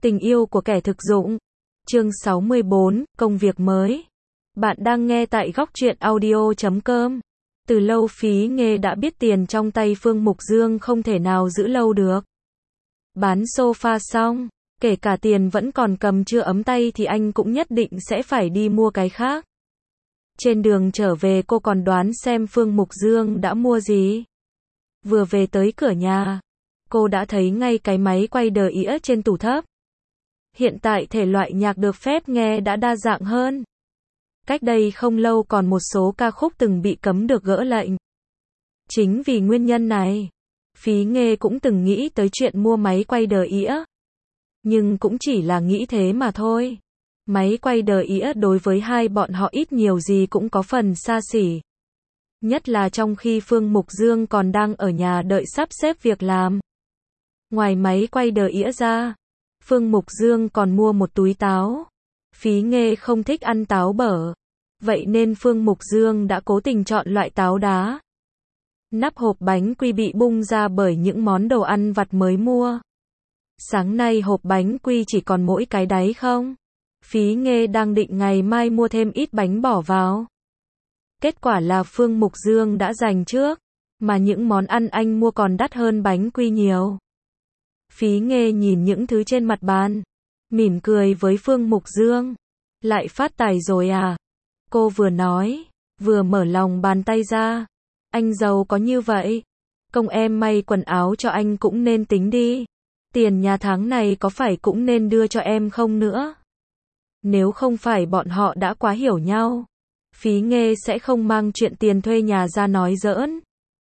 Tình yêu của kẻ thực dụng. Chương 64, công việc mới. Bạn đang nghe tại góc truyện audio.com. Từ lâu Phí Nghê đã biết tiền trong tay Phương Mục Dương không thể nào giữ lâu được. Bán sofa xong, kể cả tiền vẫn còn cầm chưa ấm tay thì anh cũng nhất định sẽ phải đi mua cái khác. Trên đường trở về cô còn đoán xem Phương Mục Dương đã mua gì. Vừa về tới cửa nhà, cô đã thấy ngay cái máy quay đờ ĩa trên tủ thấp. Hiện tại thể loại nhạc được phép nghe đã đa dạng hơn. Cách đây không lâu còn một số ca khúc từng bị cấm được gỡ lệnh. Chính vì nguyên nhân này, Phí Nghê cũng từng nghĩ tới chuyện mua máy quay đờ ĩa. Nhưng cũng chỉ là nghĩ thế mà thôi. Máy quay đờ ĩa đối với hai bọn họ ít nhiều gì cũng có phần xa xỉ. Nhất là trong khi Phương Mục Dương còn đang ở nhà đợi sắp xếp việc làm. Ngoài máy quay đờ ĩa ra, Phương Mục Dương còn mua một túi táo. Phí Nghê không thích ăn táo bở. Vậy nên Phương Mục Dương đã cố tình chọn loại táo đá. Nắp hộp bánh quy bị bung ra bởi những món đồ ăn vặt mới mua. Sáng nay hộp bánh quy chỉ còn mỗi cái đáy không? Phí Nghê đang định ngày mai mua thêm ít bánh bỏ vào. Kết quả là Phương Mục Dương đã dành trước, mà những món ăn anh mua còn đắt hơn bánh quy nhiều. Phí Nghê nhìn những thứ trên mặt bàn, mỉm cười với Phương Mục Dương. Lại phát tài rồi à? Cô vừa nói, vừa mở lòng bàn tay ra. Anh giàu có như vậy, công em may quần áo cho anh cũng nên tính đi. Tiền nhà tháng này có phải cũng nên đưa cho em không nữa? Nếu không phải bọn họ đã quá hiểu nhau, Phí Nghê sẽ không mang chuyện tiền thuê nhà ra nói giỡn.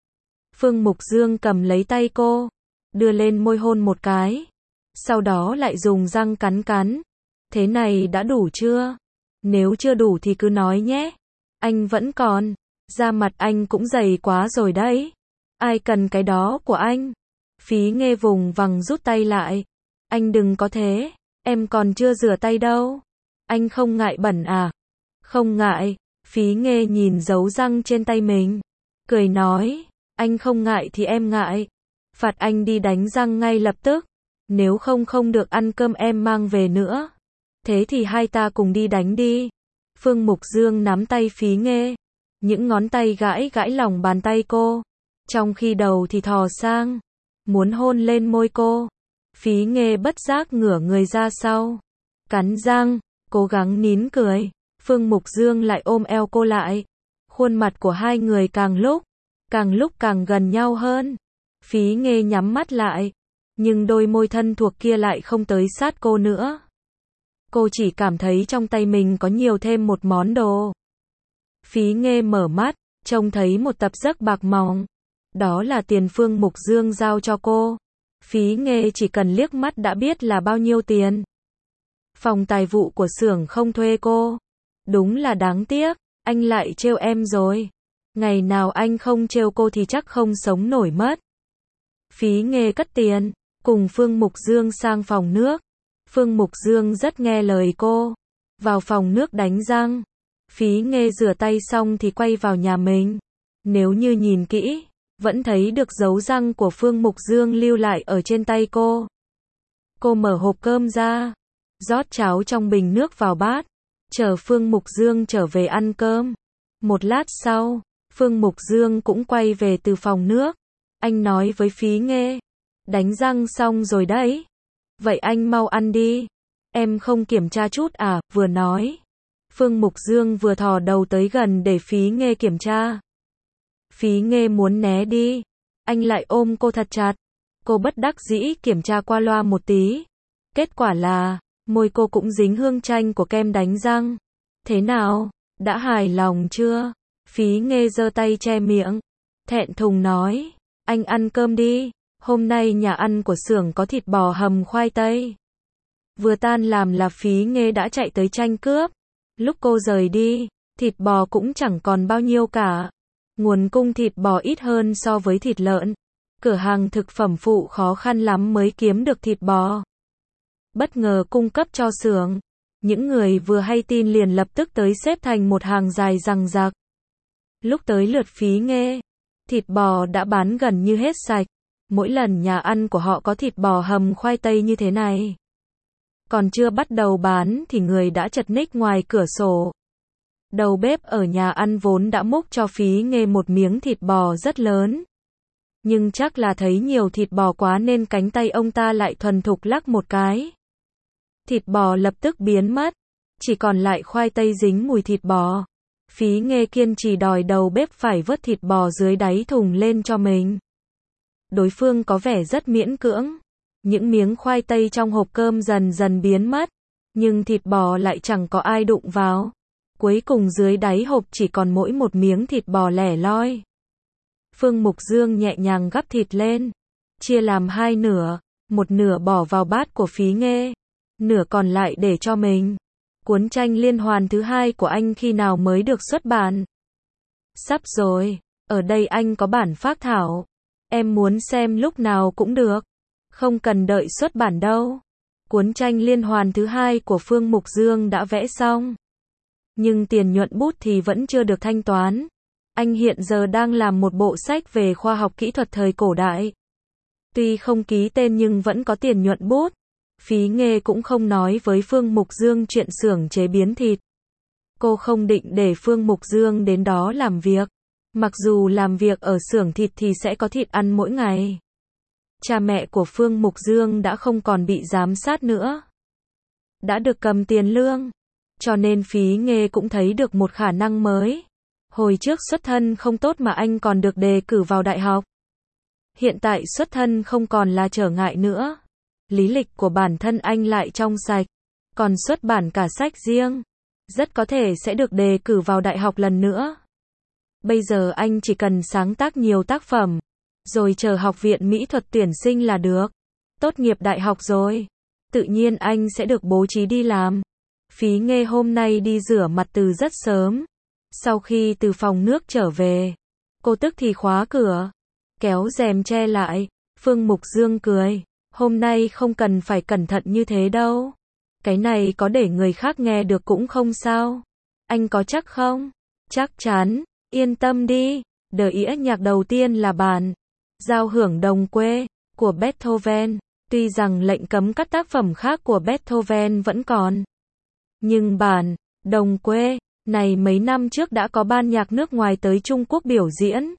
Phương Mục Dương cầm lấy tay cô, đưa lên môi hôn một cái, sau đó lại dùng răng cắn cắn. Thế này đã đủ chưa? Nếu chưa đủ thì cứ nói nhé. Anh vẫn còn. Da mặt anh cũng dày quá rồi đấy. Ai cần cái đó của anh? Phí Nghê vùng vằng rút tay lại. Anh đừng có thế. Em còn chưa rửa tay đâu. Anh không ngại bẩn à? Không ngại. Phí Nghê nhìn dấu răng trên tay mình, cười nói. Anh không ngại thì em ngại. Phạt anh đi đánh răng ngay lập tức. Nếu không không được ăn cơm em mang về nữa. Thế thì hai ta cùng đi đánh đi. Phương Mục Dương nắm tay Phí Nghê. Những ngón tay gãi gãi lòng bàn tay cô. Trong khi đầu thì thò sang, muốn hôn lên môi cô. Phí Nghê bất giác ngửa người ra sau. Cắn răng, cố gắng nín cười. Phương Mục Dương lại ôm eo cô lại. Khuôn mặt của hai người càng lúc càng gần nhau hơn. Phí Nghê nhắm mắt lại. Nhưng đôi môi thân thuộc kia lại không tới sát cô nữa. Cô chỉ cảm thấy trong tay mình có nhiều thêm một món đồ. Phí Nghê mở mắt, trông thấy một tập giấc bạc mỏng. Đó là tiền Phương Mục Dương giao cho cô. Phí Nghê chỉ cần liếc mắt đã biết là bao nhiêu tiền. Phòng tài vụ của xưởng không thuê cô. Đúng là đáng tiếc, anh lại trêu em rồi. Ngày nào anh không trêu cô thì chắc không sống nổi mất. Phí Nghê cất tiền, cùng Phương Mục Dương sang phòng nước. Phương Mục Dương rất nghe lời cô. Vào phòng nước đánh răng. Phí Nghê rửa tay xong thì quay vào nhà mình. Nếu như nhìn kỹ, vẫn thấy được dấu răng của Phương Mục Dương lưu lại ở trên tay cô. Cô mở hộp cơm ra, rót cháo trong bình nước vào bát, chờ Phương Mục Dương trở về ăn cơm. Một lát sau, Phương Mục Dương cũng quay về từ phòng nước. Anh nói với Phí Nghê, đánh răng xong rồi đấy. Vậy anh mau ăn đi. Em không kiểm tra chút à? Vừa nói, Phương Mục Dương vừa thò đầu tới gần để Phí Nghê kiểm tra. Phí Nghê muốn né đi. Anh lại ôm cô thật chặt. Cô bất đắc dĩ kiểm tra qua loa một tí. Kết quả là, môi cô cũng dính hương chanh của kem đánh răng. Thế nào? Đã hài lòng chưa? Phí Nghê giơ tay che miệng. Thẹn thùng nói. Anh ăn cơm đi. Hôm nay nhà ăn của xưởng có thịt bò hầm khoai tây. Vừa tan làm là Phí Nghê đã chạy tới tranh cướp. Lúc cô rời đi, thịt bò cũng chẳng còn bao nhiêu cả. Nguồn cung thịt bò ít hơn so với thịt lợn. Cửa hàng thực phẩm phụ khó khăn lắm mới kiếm được thịt bò. Bất ngờ cung cấp cho xưởng. Những người vừa hay tin liền lập tức tới xếp thành một hàng dài dằng dặc. Lúc tới lượt Phí Nghê, thịt bò đã bán gần như hết sạch. Mỗi lần nhà ăn của họ có thịt bò hầm khoai tây như thế này. Còn chưa bắt đầu bán thì người đã chật ních ngoài cửa sổ. Đầu bếp ở nhà ăn vốn đã múc cho Phí Nghê một miếng thịt bò rất lớn. Nhưng chắc là thấy nhiều thịt bò quá nên cánh tay ông ta lại thuần thục lắc một cái. Thịt bò lập tức biến mất, chỉ còn lại khoai tây dính mùi thịt bò. Phí Nghê kiên trì đòi đầu bếp phải vớt thịt bò dưới đáy thùng lên cho mình. Đối phương có vẻ rất miễn cưỡng. Những miếng khoai tây trong hộp cơm dần dần biến mất, nhưng thịt bò lại chẳng có ai đụng vào. Cuối cùng dưới đáy hộp chỉ còn mỗi một miếng thịt bò lẻ loi. Phương Mục Dương nhẹ nhàng gắp thịt lên, chia làm hai nửa, một nửa bỏ vào bát của Phí Nghê, nửa còn lại để cho mình. Cuốn tranh liên hoàn thứ hai của anh khi nào mới được xuất bản? Sắp rồi, ở đây anh có bản phác thảo. Em muốn xem lúc nào cũng được. Không cần đợi xuất bản đâu. Cuốn tranh liên hoàn thứ hai của Phương Mục Dương đã vẽ xong. Nhưng tiền nhuận bút thì vẫn chưa được thanh toán. Anh hiện giờ đang làm một bộ sách về khoa học kỹ thuật thời cổ đại. Tuy không ký tên nhưng vẫn có tiền nhuận bút. Phí Nghê cũng không nói với Phương Mục Dương chuyện xưởng chế biến thịt. Cô không định để Phương Mục Dương đến đó làm việc. Mặc dù làm việc ở xưởng thịt thì sẽ có thịt ăn mỗi ngày. Cha mẹ của Phương Mục Dương đã không còn bị giám sát nữa. Đã được cầm tiền lương. Cho nên Phí Nghê cũng thấy được một khả năng mới. Hồi trước xuất thân không tốt mà anh còn được đề cử vào đại học. Hiện tại xuất thân không còn là trở ngại nữa. Lý lịch của bản thân anh lại trong sạch. Còn xuất bản cả sách riêng. Rất có thể sẽ được đề cử vào đại học lần nữa. Bây giờ anh chỉ cần sáng tác nhiều tác phẩm. Rồi chờ học viện mỹ thuật tuyển sinh là được. Tốt nghiệp đại học rồi. Tự nhiên anh sẽ được bố trí đi làm. Phí Nghê hôm nay đi rửa mặt từ rất sớm. Sau khi từ phòng nước trở về, cô tức thì khóa cửa, kéo rèm che lại. Phương Mục Dương cười. Hôm nay không cần phải cẩn thận như thế đâu. Cái này có để người khác nghe được cũng không sao. Anh có chắc không? Chắc chắn, yên tâm đi. Đĩa nhạc đầu tiên là bản Giao hưởng đồng quê của Beethoven. Tuy rằng lệnh cấm các tác phẩm khác của Beethoven vẫn còn. Nhưng bản đồng quê này mấy năm trước đã có ban nhạc nước ngoài tới Trung Quốc biểu diễn.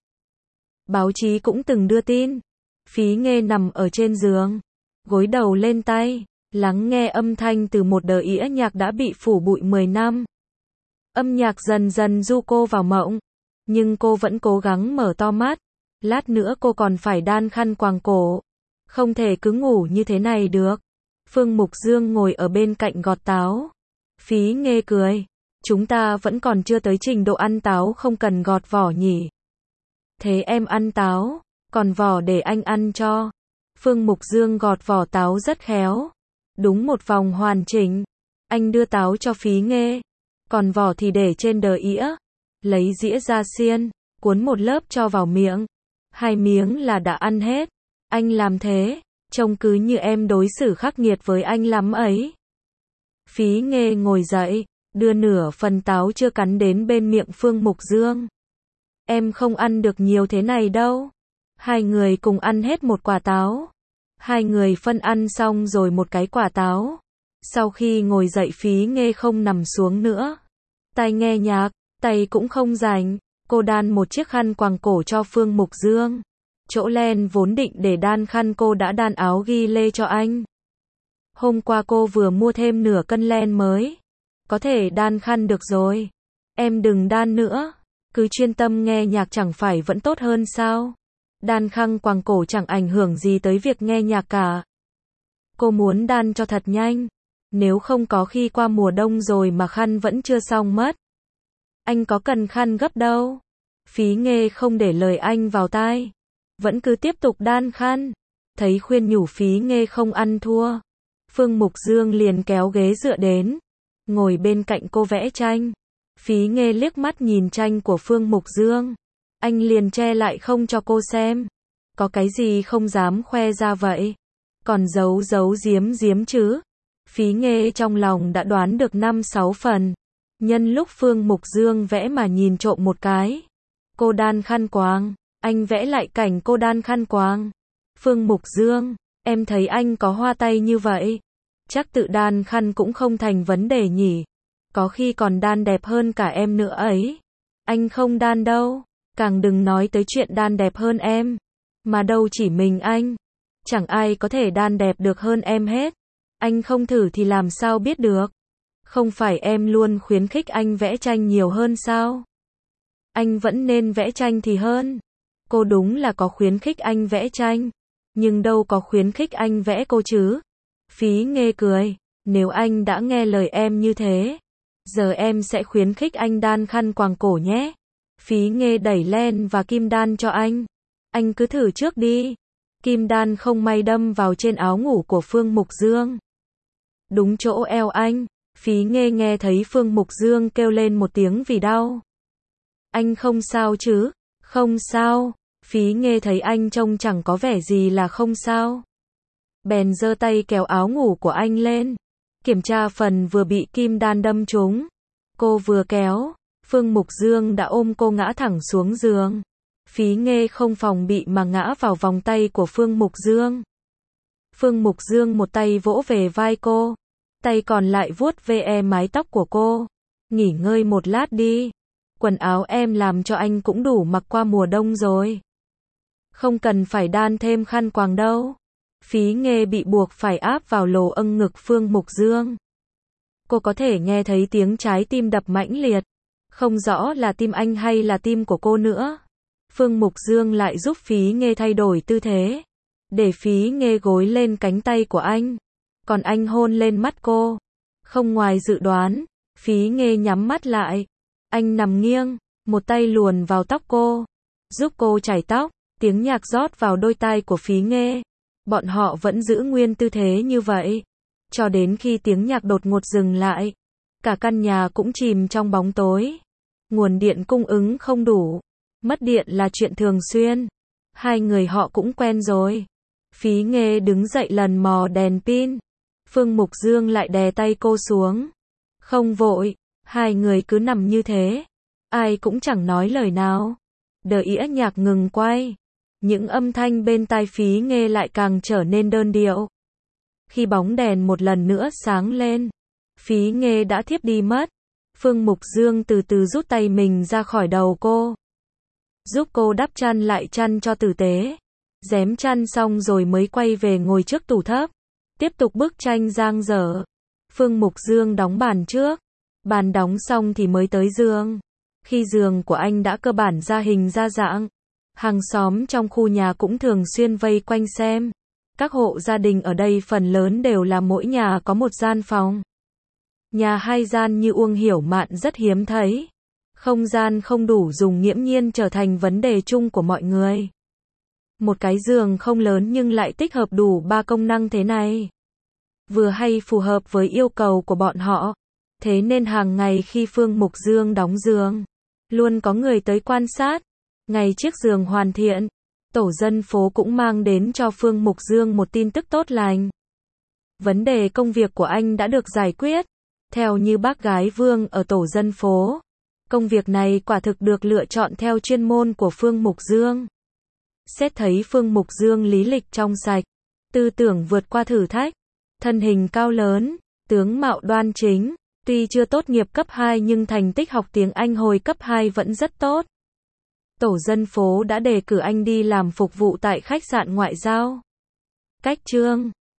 Báo chí cũng từng đưa tin. Phí Nghê nằm ở trên giường, gối đầu lên tay, lắng nghe âm thanh từ một đĩa nhạc đã bị phủ bụi 10 năm. Âm nhạc dần dần du cô vào mộng, nhưng cô vẫn cố gắng mở to mắt. Lát nữa cô còn phải đan khăn quàng cổ. Không thể cứ ngủ như thế này được. Phương Mục Dương ngồi ở bên cạnh gọt táo. Phí Nghê cười. Chúng ta vẫn còn chưa tới trình độ ăn táo không cần gọt vỏ nhỉ. Thế em ăn táo, còn vỏ để anh ăn cho. Phương Mục Dương gọt vỏ táo rất khéo. Đúng một vòng hoàn chỉnh. Anh đưa táo cho Phí Nghê. Còn vỏ thì để trên đĩa. Lấy dĩa ra xiên, cuốn một lớp cho vào miệng. 2 miếng là đã ăn hết. Anh làm thế, trông cứ như em đối xử khắc nghiệt với anh lắm ấy. Phí Nghê ngồi dậy, đưa nửa phần táo chưa cắn đến bên miệng Phương Mục Dương. Em không ăn được nhiều thế này đâu. Hai người cùng ăn hết một quả táo. Hai người phân ăn xong rồi một cái quả táo. Sau khi ngồi dậy Phí Nghê không nằm xuống nữa. Tai nghe nhạc, tay cũng không rảnh. Cô đan một chiếc khăn quàng cổ cho Phương Mục Dương. Chỗ len vốn định để đan khăn cô đã đan áo ghi lê cho anh. Hôm qua cô vừa mua thêm nửa cân len mới. Có thể đan khăn được rồi. Em đừng đan nữa. Cứ chuyên tâm nghe nhạc chẳng phải vẫn tốt hơn sao? Đan khăn quàng cổ chẳng ảnh hưởng gì tới việc nghe nhạc cả. Cô muốn đan cho thật nhanh. Nếu không có khi qua mùa đông rồi mà khăn vẫn chưa xong mất. Anh có cần khăn gấp đâu. Phí Nghê không để lời anh vào tai. Vẫn cứ tiếp tục đan khăn. Thấy khuyên nhủ Phí Nghê không ăn thua. Phương Mục Dương liền kéo ghế dựa đến. Ngồi bên cạnh cô vẽ tranh. Phí Nghê liếc mắt nhìn tranh của Phương Mục Dương. Anh liền che lại không cho cô xem. Có cái gì không dám khoe ra vậy? Còn giấu giếm chứ? Phí Nghê trong lòng đã đoán được 5-6 phần. Nhân lúc Phương Mục Dương vẽ mà nhìn trộm một cái. Cô đan khăn quàng. Anh vẽ lại cảnh cô đan khăn quàng. Phương Mục Dương, em thấy anh có hoa tay như vậy. Chắc tự đan khăn cũng không thành vấn đề nhỉ. Có khi còn đan đẹp hơn cả em nữa ấy. Anh không đan đâu. Càng đừng nói tới chuyện đan đẹp hơn em. Mà đâu chỉ mình anh. Chẳng ai có thể đan đẹp được hơn em hết. Anh không thử thì làm sao biết được. Không phải em luôn khuyến khích anh vẽ tranh nhiều hơn sao? Anh vẫn nên vẽ tranh thì hơn. Cô đúng là có khuyến khích anh vẽ tranh. Nhưng đâu có khuyến khích anh vẽ cô chứ. Phí Nghê cười. Nếu anh đã nghe lời em như thế, giờ em sẽ khuyến khích anh đan khăn quàng cổ nhé. Phí Nghê đẩy len và kim đan cho anh. Anh cứ thử trước đi. Kim đan không may đâm vào trên áo ngủ của Phương Mục Dương. Đúng chỗ eo anh. Phí Nghê nghe thấy Phương Mục Dương kêu lên một tiếng vì đau. Anh không sao chứ? Không sao. Phí Nghê thấy anh trông chẳng có vẻ gì là không sao. Bèn giơ tay kéo áo ngủ của anh lên. Kiểm tra phần vừa bị kim đan đâm trúng. Cô vừa kéo, Phương Mục Dương đã ôm cô ngã thẳng xuống giường. Phí Nghê không phòng bị mà ngã vào vòng tay của Phương Mục Dương. Phương Mục Dương một tay vỗ về vai cô, tay còn lại vuốt ve mái tóc của cô. Nghỉ ngơi một lát đi. Quần áo em làm cho anh cũng đủ mặc qua mùa đông rồi. Không cần phải đan thêm khăn quàng đâu. Phí Nghê bị buộc phải áp vào lồ âng ngực Phương Mục Dương. Cô có thể nghe thấy tiếng trái tim đập mãnh liệt. Không rõ là tim anh hay là tim của cô nữa. Phương Mục Dương lại giúp Phí Nghê thay đổi tư thế. Để Phí Nghê gối lên cánh tay của anh. Còn anh hôn lên mắt cô. Không ngoài dự đoán, Phí Nghê nhắm mắt lại. Anh nằm nghiêng, một tay luồn vào tóc cô, giúp cô chải tóc. Tiếng nhạc rót vào đôi tai của Phí Nghê. Bọn họ vẫn giữ nguyên tư thế như vậy, cho đến khi tiếng nhạc đột ngột dừng lại. Cả căn nhà cũng chìm trong bóng tối. Nguồn điện cung ứng không đủ. Mất điện là chuyện thường xuyên. Hai người họ cũng quen rồi. Phí Nghê đứng dậy lần mò đèn pin. Phương Mục Dương lại đè tay cô xuống. Không vội, hai người cứ nằm như thế. Ai cũng chẳng nói lời nào. Đợi ĩa nhạc ngừng quay. Những âm thanh bên tai Phí Nghê lại càng trở nên đơn điệu. Khi bóng đèn một lần nữa sáng lên, Phí Nghê đã thiếp đi mất. Phương Mục Dương từ từ rút tay mình ra khỏi đầu cô. Giúp cô đắp chăn lại chăn cho tử tế. Rém chăn xong rồi mới quay về ngồi trước tủ thấp. Tiếp tục bức tranh dang dở. Phương Mục Dương đóng bàn trước. Bàn đóng xong thì mới tới giường. Khi giường của anh đã cơ bản ra hình ra dạng, hàng xóm trong khu nhà cũng thường xuyên vây quanh xem. Các hộ gia đình ở đây phần lớn đều là mỗi nhà có một gian phòng. Nhà hai gian như Uông Hiểu Mạn rất hiếm thấy. Không gian không đủ dùng nghiễm nhiên trở thành vấn đề chung của mọi người. Một cái giường không lớn nhưng lại tích hợp đủ 3 công năng thế này. Vừa hay phù hợp với yêu cầu của bọn họ. Thế nên hàng ngày khi Phương Mục Dương đóng giường, luôn có người tới quan sát. Ngày chiếc giường hoàn thiện, tổ dân phố cũng mang đến cho Phương Mục Dương một tin tức tốt lành. Vấn đề công việc của anh đã được giải quyết. Theo như bác gái Vương ở tổ dân phố, công việc này quả thực được lựa chọn theo chuyên môn của Phương Mục Dương. Xét thấy Phương Mục Dương lý lịch trong sạch, tư tưởng vượt qua thử thách, thân hình cao lớn, tướng mạo đoan chính, tuy chưa tốt nghiệp cấp 2 nhưng thành tích học tiếng Anh hồi cấp 2 vẫn rất tốt. Tổ dân phố đã đề cử anh đi làm phục vụ tại khách sạn ngoại giao. Cách chương